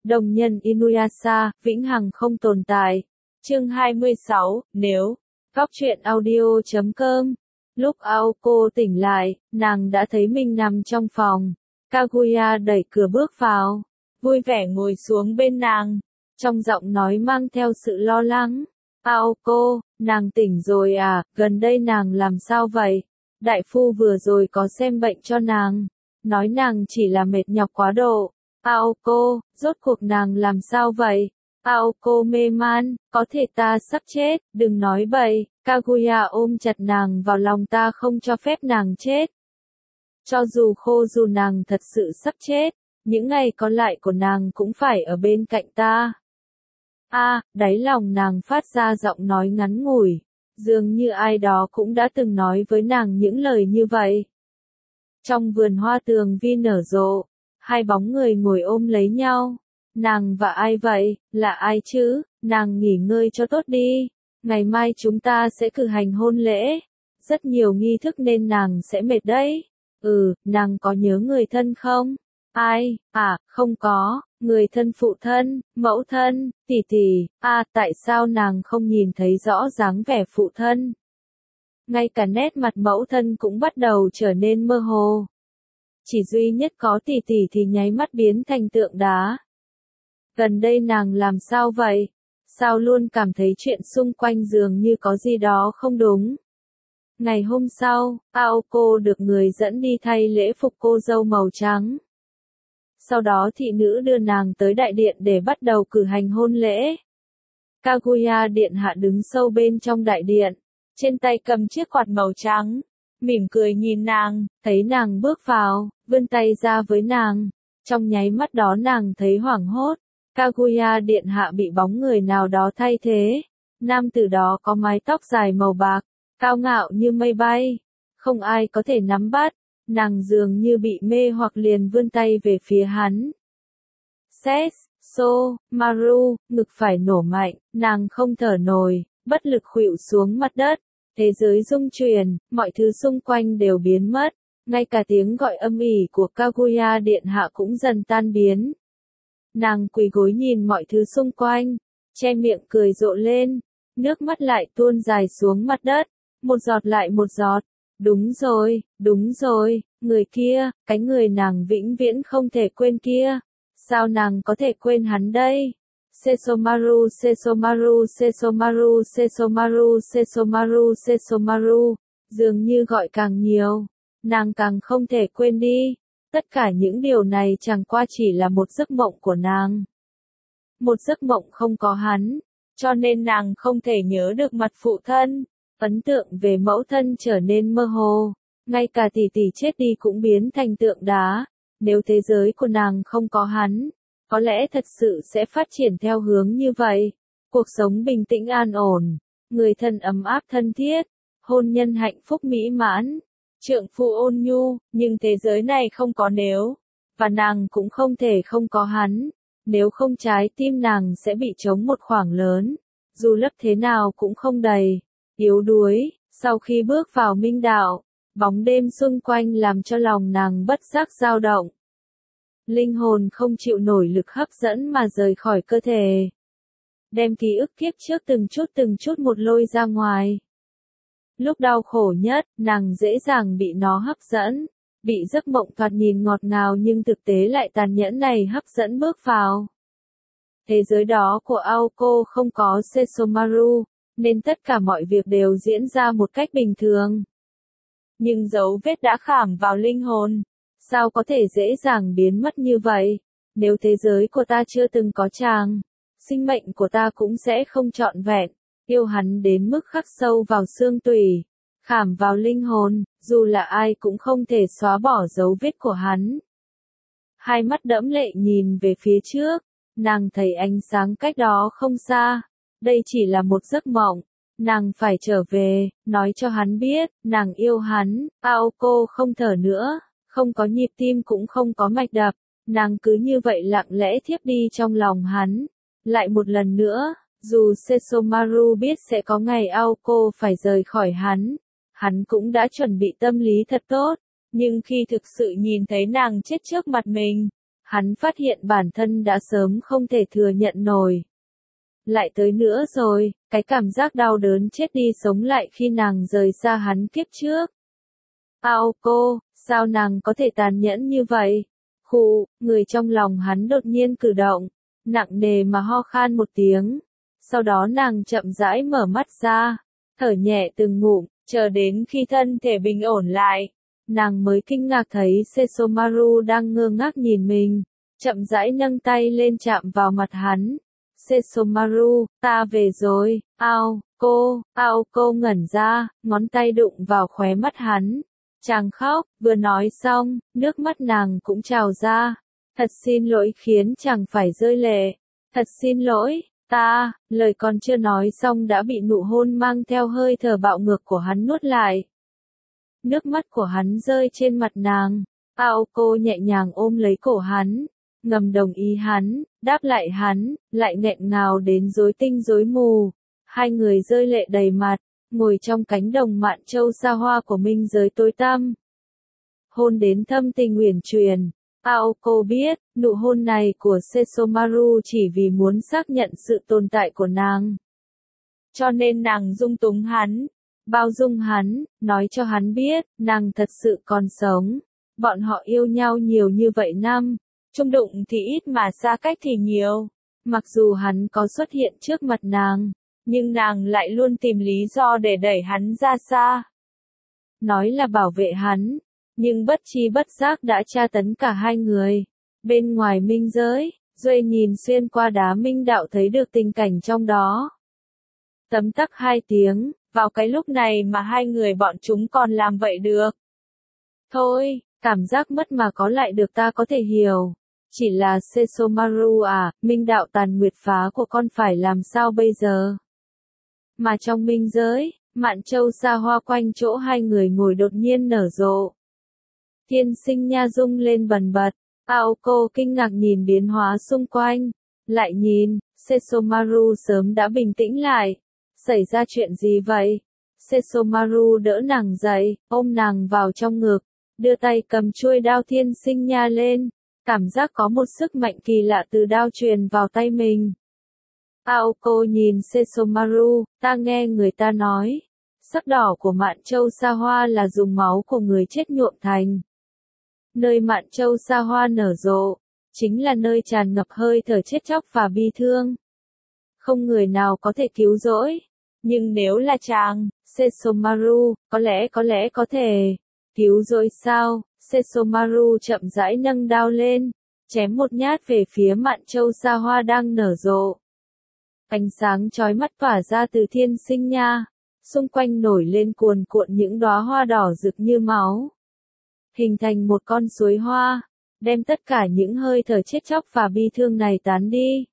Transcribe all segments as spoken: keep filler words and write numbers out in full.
Đồng nhân Inuyasha, vĩnh hằng không tồn tại. Chương hai mươi sáu, nếu. Góc truyện audio chấm com. Lúc Aoko tỉnh lại, nàng đã thấy mình nằm trong phòng. Kaguya đẩy cửa bước vào, vui vẻ ngồi xuống bên nàng, trong giọng nói mang theo sự lo lắng. Aoko, nàng tỉnh rồi à, gần đây nàng làm sao vậy? Đại phu vừa rồi có xem bệnh cho nàng, nói nàng chỉ là mệt nhọc quá độ. Aoko, rốt cuộc nàng làm sao vậy? Aoko mê man, có thể ta sắp chết, đừng nói bậy. Kaguya ôm chặt nàng vào lòng, ta không cho phép nàng chết. Cho dù khô dù nàng thật sự sắp chết, những ngày còn lại của nàng cũng phải ở bên cạnh ta. A, à, đáy lòng nàng phát ra giọng nói ngắn ngủi, dường như ai đó cũng đã từng nói với nàng những lời như vậy. Trong vườn hoa tường vi nở rộ, hai bóng người ngồi ôm lấy nhau. Nàng và ai vậy, là ai chứ? Nàng nghỉ ngơi cho tốt đi, ngày mai chúng ta sẽ cử hành hôn lễ, rất nhiều nghi thức nên nàng sẽ mệt đấy. Ừ, nàng có nhớ người thân không? Ai? À, không có, người thân phụ thân, mẫu thân, tỷ tỷ. À, tại sao nàng không nhìn thấy rõ dáng vẻ phụ thân? Ngay cả nét mặt mẫu thân cũng bắt đầu trở nên mơ hồ. Chỉ duy nhất có tỷ tỷ thì nháy mắt biến thành tượng đá. Gần đây nàng làm sao vậy? Sao luôn cảm thấy chuyện xung quanh dường như có gì đó không đúng? Ngày hôm sau, Aoko được người dẫn đi thay lễ phục cô dâu màu trắng. Sau đó thị nữ đưa nàng tới đại điện để bắt đầu cử hành hôn lễ. Kaguya điện hạ đứng sâu bên trong đại điện, trên tay cầm chiếc quạt màu trắng, mỉm cười nhìn nàng, thấy nàng bước vào, vươn tay ra với nàng. Trong nháy mắt đó nàng thấy hoảng hốt. Kaguya điện hạ bị bóng người nào đó thay thế. Nam tử đó có mái tóc dài màu bạc, cao ngạo như mây bay, không ai có thể nắm bắt. Nàng dường như bị mê hoặc liền vươn tay về phía hắn. Ses, so, maru, ngực phải nổ mạnh, nàng không thở nổi, bất lực khuỵu xuống mặt đất. Thế giới rung chuyển, mọi thứ xung quanh đều biến mất, ngay cả tiếng gọi âm ỉ của Kaguya điện hạ cũng dần tan biến. Nàng quỳ gối nhìn mọi thứ xung quanh, che miệng cười rộ lên, nước mắt lại tuôn dài xuống mặt đất, một giọt lại một giọt. Đúng rồi, đúng rồi, người kia, cái người nàng vĩnh viễn không thể quên kia. Sao nàng có thể quên hắn đây? Sesomaru, Sesomaru, Sesomaru, Sesomaru, Sesomaru, Sesomaru, dường như gọi càng nhiều, nàng càng không thể quên đi. Tất cả những điều này chẳng qua chỉ là một giấc mộng của nàng. Một giấc mộng không có hắn, cho nên nàng không thể nhớ được mặt phụ thân. Ấn tượng về mẫu thân trở nên mơ hồ, ngay cả tỷ tỷ chết đi cũng biến thành tượng đá. Nếu thế giới của nàng không có hắn, có lẽ thật sự sẽ phát triển theo hướng như vậy. Cuộc sống bình tĩnh an ổn, người thân ấm áp thân thiết, hôn nhân hạnh phúc mỹ mãn, trượng phu ôn nhu, nhưng thế giới này không có nếu, và nàng cũng không thể không có hắn. Nếu không trái tim nàng sẽ bị trống một khoảng lớn, dù lấp thế nào cũng không đầy. Yếu đuối, sau khi bước vào minh đạo, bóng đêm xung quanh làm cho lòng nàng bất giác dao động. Linh hồn không chịu nổi lực hấp dẫn mà rời khỏi cơ thể. Đem ký ức kiếp trước từng chút từng chút một lôi ra ngoài. Lúc đau khổ nhất, nàng dễ dàng bị nó hấp dẫn, bị giấc mộng thoạt nhìn ngọt ngào nhưng thực tế lại tàn nhẫn này hấp dẫn bước vào. Thế giới đó của Aoko không có Sesomaru, nên tất cả mọi việc đều diễn ra một cách bình thường. Nhưng dấu vết đã khảm vào linh hồn, sao có thể dễ dàng biến mất như vậy? Nếu thế giới của ta chưa từng có chàng, sinh mệnh của ta cũng sẽ không trọn vẹn. Yêu hắn đến mức khắc sâu vào xương tủy, khảm vào linh hồn, dù là ai cũng không thể xóa bỏ dấu vết của hắn. Hai mắt đẫm lệ nhìn về phía trước, nàng thấy ánh sáng cách đó không xa. Đây chỉ là một giấc mộng, nàng phải trở về, nói cho hắn biết, nàng yêu hắn. Aoko không thở nữa, không có nhịp tim cũng không có mạch đập, nàng cứ như vậy lặng lẽ thiếp đi trong lòng hắn. Lại một lần nữa, dù Sesomaru biết sẽ có ngày Aoko phải rời khỏi hắn, hắn cũng đã chuẩn bị tâm lý thật tốt, nhưng khi thực sự nhìn thấy nàng chết trước mặt mình, hắn phát hiện bản thân đã sớm không thể thừa nhận nổi. Lại tới nữa rồi, cái cảm giác đau đớn chết đi sống lại khi nàng rời xa hắn kiếp trước. Aoko, sao nàng có thể tàn nhẫn như vậy? Khụ, người trong lòng hắn đột nhiên cử động, nặng nề mà ho khan một tiếng. Sau đó nàng chậm rãi mở mắt ra, thở nhẹ từng ngụm, chờ đến khi thân thể bình ổn lại. Nàng mới kinh ngạc thấy Sesomaru đang ngơ ngác nhìn mình, chậm rãi nâng tay lên chạm vào mặt hắn. Sesomaru, ta về rồi, ao, cô, ao cô ngẩn ra, ngón tay đụng vào khóe mắt hắn. Chàng khóc, vừa nói xong, nước mắt nàng cũng trào ra. Thật xin lỗi khiến chàng phải rơi lệ. Thật xin lỗi, ta, lời còn chưa nói xong đã bị nụ hôn mang theo hơi thở bạo ngược của hắn nuốt lại. Nước mắt của hắn rơi trên mặt nàng. Aoko nhẹ nhàng ôm lấy cổ hắn, ngầm đồng ý hắn, đáp lại hắn, lại nghẹn ngào đến rối tinh rối mù. Hai người rơi lệ đầy mặt, ngồi trong cánh đồng mạn châu xa hoa của minh giới tối tăm. Hôn đến thâm tình uyển chuyển. Aoko biết, nụ hôn này của Sesomaru chỉ vì muốn xác nhận sự tồn tại của nàng. Cho nên nàng dung túng hắn, bao dung hắn, nói cho hắn biết, nàng thật sự còn sống. Bọn họ yêu nhau nhiều như vậy năm, chung đụng thì ít mà xa cách thì nhiều. Mặc dù hắn có xuất hiện trước mặt nàng, nhưng nàng lại luôn tìm lý do để đẩy hắn ra xa. Nói là bảo vệ hắn, nhưng bất chi bất giác đã tra tấn cả hai người. Bên ngoài minh giới, Duệ nhìn xuyên qua đá minh đạo thấy được tình cảnh trong đó. Tấm tắc hai tiếng, vào cái lúc này mà hai người bọn chúng còn làm vậy được. Thôi, cảm giác mất mà có lại được ta có thể hiểu. Chỉ là Sesomaru à, minh đạo tàn nguyệt phá của con phải làm sao bây giờ? Mà trong minh giới, mạn châu xa hoa quanh chỗ hai người ngồi đột nhiên nở rộ. Thiên sinh nha rung lên bần bật, Aoko kinh ngạc nhìn biến hóa xung quanh, lại nhìn, Sesomaru sớm đã bình tĩnh lại. Xảy ra chuyện gì vậy? Sesomaru đỡ nàng dậy, ôm nàng vào trong ngực, đưa tay cầm chuôi đao thiên sinh nha lên, cảm giác có một sức mạnh kỳ lạ từ đao truyền vào tay mình. Aoko nhìn Sesomaru, ta nghe người ta nói, sắc đỏ của mạn châu xa hoa là dùng máu của người chết nhuộm thành. Nơi mạn châu xa hoa nở rộ, chính là nơi tràn ngập hơi thở chết chóc và bi thương. Không người nào có thể cứu rỗi. Nhưng nếu là chàng, Sesomaru, có lẽ có lẽ có thể. Cứu rỗi sao? Sesomaru chậm rãi nâng đao lên, chém một nhát về phía mạn châu xa hoa đang nở rộ. Ánh sáng chói mắt tỏa ra từ thiên sinh nha, xung quanh nổi lên cuồn cuộn những đóa hoa đỏ rực như máu. Hình thành một con suối hoa, đem tất cả những hơi thở chết chóc và bi thương này tán đi.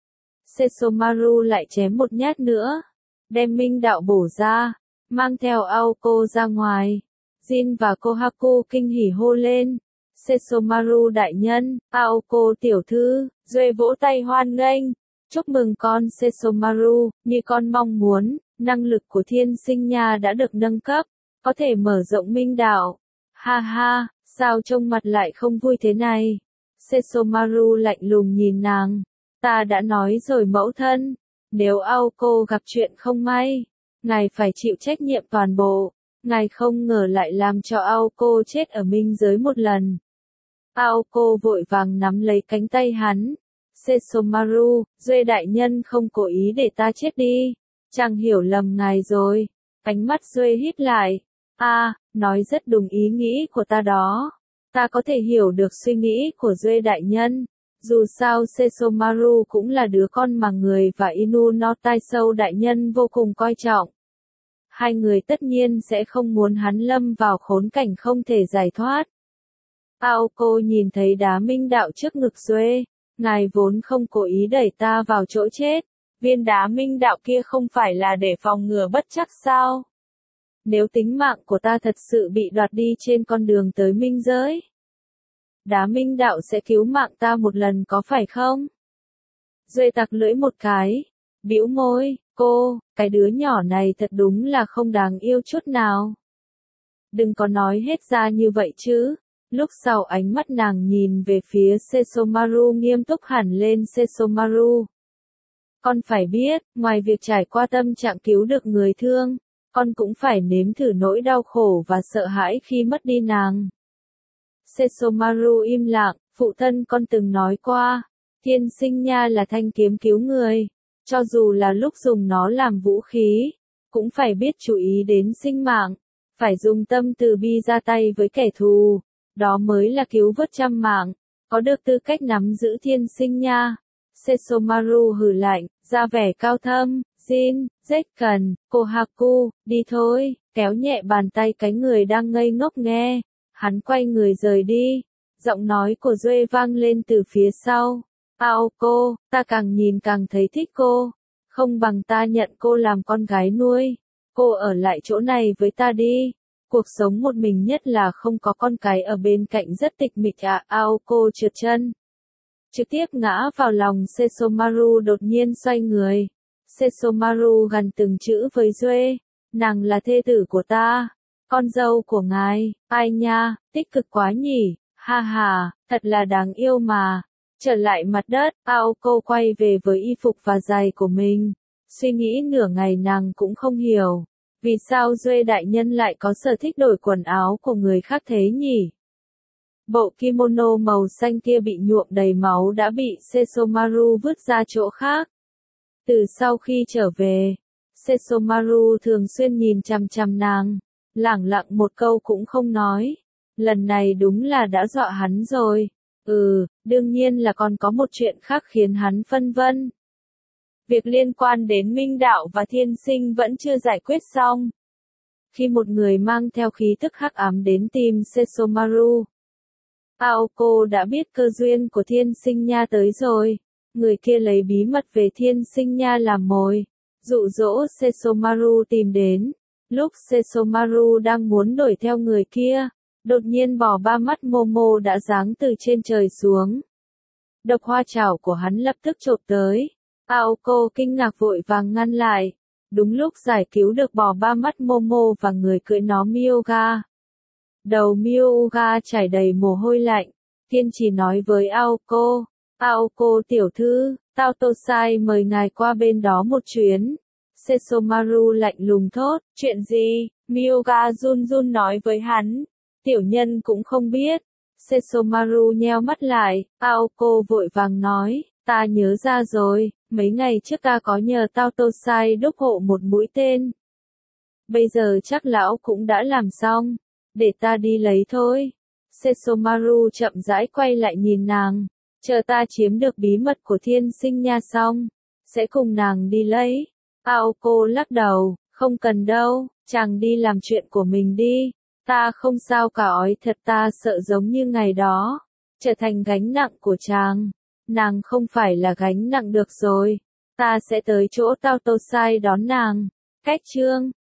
Sesomaru lại chém một nhát nữa, đem minh đạo bổ ra, mang theo Aoko ra ngoài. Jin và Kohaku kinh hỉ hô lên. Sesomaru đại nhân, Aoko tiểu thư, Duệ vỗ tay hoan nghênh. Chúc mừng con Sesomaru, như con mong muốn, năng lực của thiên sinh nha đã được nâng cấp, có thể mở rộng minh đạo. Ha ha, sao trông mặt lại không vui thế này? Sesomaru lạnh lùng nhìn nàng. Ta đã nói rồi mẫu thân, nếu Aoko gặp chuyện không may, ngài phải chịu trách nhiệm toàn bộ. Ngài không ngờ lại làm cho Aoko chết ở minh giới một lần. Aoko vội vàng nắm lấy cánh tay hắn. Sesomaru, Duệ đại nhân không cố ý để ta chết đi. Chàng hiểu lầm ngài rồi. Ánh mắt Duệ híp lại. A, à, nói rất đúng ý nghĩ của ta đó. Ta có thể hiểu được suy nghĩ của Duệ đại nhân. Dù sao Sesomaru cũng là đứa con mà người và Inu no Taisou đại nhân vô cùng coi trọng. Hai người tất nhiên sẽ không muốn hắn lâm vào khốn cảnh không thể giải thoát. Aoko nhìn thấy đá minh đạo trước ngực Duệ. Ngài vốn không cố ý đẩy ta vào chỗ chết. Viên đá minh đạo kia không phải là để phòng ngừa bất trắc sao? Nếu tính mạng của ta thật sự bị đoạt đi trên con đường tới minh giới, đá minh đạo sẽ cứu mạng ta một lần có phải không? Duệ tặc lưỡi một cái, bĩu môi, cô, cái đứa nhỏ này thật đúng là không đáng yêu chút nào. Đừng có nói hết ra như vậy chứ, Lúc sau ánh mắt nàng nhìn về phía Sesomaru nghiêm túc hẳn lên. Sesomaru, con phải biết, ngoài việc trải qua tâm trạng cứu được người thương, con cũng phải nếm thử nỗi đau khổ và sợ hãi khi mất đi nàng. Sesomaru im lặng, phụ thân con từng nói qua, thiên sinh nha là thanh kiếm cứu người, cho dù là lúc dùng nó làm vũ khí, cũng phải biết chú ý đến sinh mạng, phải dùng tâm từ bi ra tay với kẻ thù, đó mới là cứu vớt trăm mạng, có được tư cách nắm giữ thiên sinh nha. Sesomaru hừ lạnh, ra vẻ cao thâm, Jin, Zekken, Kohaku, đi thôi, kéo nhẹ bàn tay cái người đang ngây ngốc nghe. Hắn quay người rời đi, giọng nói của Duệ vang lên từ phía sau. Aoko, ta càng nhìn càng thấy thích cô, không bằng ta nhận cô làm con gái nuôi, cô ở lại chỗ này với ta đi. Cuộc sống một mình nhất là không có con cái ở bên cạnh rất tịch mịch à. Aoko trượt chân, trực tiếp ngã vào lòng Sesomaru, đột nhiên xoay người. Sesomaru gần từng chữ với Duệ, nàng là thê tử của ta, con dâu của ngài. Ai nha, tích cực quá nhỉ, ha ha, thật là đáng yêu mà. Trở lại mặt đất, Aoko quay về với y phục và giày của mình. Suy nghĩ nửa ngày nàng cũng không hiểu, vì sao Duệ đại nhân lại có sở thích đổi quần áo của người khác thế nhỉ? Bộ kimono màu xanh kia bị nhuộm đầy máu đã bị Sesomaru vứt ra chỗ khác. Từ sau khi trở về, Sesomaru thường xuyên nhìn chằm chằm nàng, lẳng lặng một câu cũng không nói. Lần này đúng là đã dọa hắn rồi. Ừ, đương nhiên là còn có một chuyện khác khiến hắn phân vân. Việc liên quan đến Minh Đạo và Thiên Sinh vẫn chưa giải quyết xong. Khi một người mang theo khí tức hắc ám đến tìm Sesomaru, Aoko đã biết cơ duyên của Thiên Sinh Nha tới rồi. Người kia lấy bí mật về Thiên Sinh Nha làm mồi, dụ dỗ Sesomaru tìm đến. Lúc Sesomaru đang muốn đuổi theo người kia, đột nhiên bò ba mắt Momo đã giáng từ trên trời xuống. Độc hoa chảo của hắn lập tức chộp tới. Aoko kinh ngạc vội vàng ngăn lại. Đúng lúc giải cứu được bò ba mắt Momo và người cưỡi nó Myoga. Đầu Myoga chảy đầy mồ hôi lạnh. Tiên chỉ nói với Aoko, Aoko tiểu thư, Tao Tosai mời ngài qua bên đó một chuyến. Sesomaru lạnh lùng thốt, chuyện gì? Myoga run run nói với hắn. Tiểu nhân cũng không biết. Sesomaru nheo mắt lại, Aoko vội vàng nói, ta nhớ ra rồi, mấy ngày trước ta có nhờ Tao Tosai đúc hộ một mũi tên. Bây giờ chắc lão cũng đã làm xong, để ta đi lấy thôi. Sesomaru chậm rãi quay lại nhìn nàng, chờ ta chiếm được bí mật của Thiên Sinh Nha xong, sẽ cùng nàng đi lấy. Aoko lắc đầu, không cần đâu, chàng đi làm chuyện của mình đi. Ta không sao cả, ói thật ta sợ giống như ngày đó, trở thành gánh nặng của chàng. Nàng không phải là gánh nặng được rồi, ta sẽ tới chỗ Tao Tosai đón nàng. Cách chương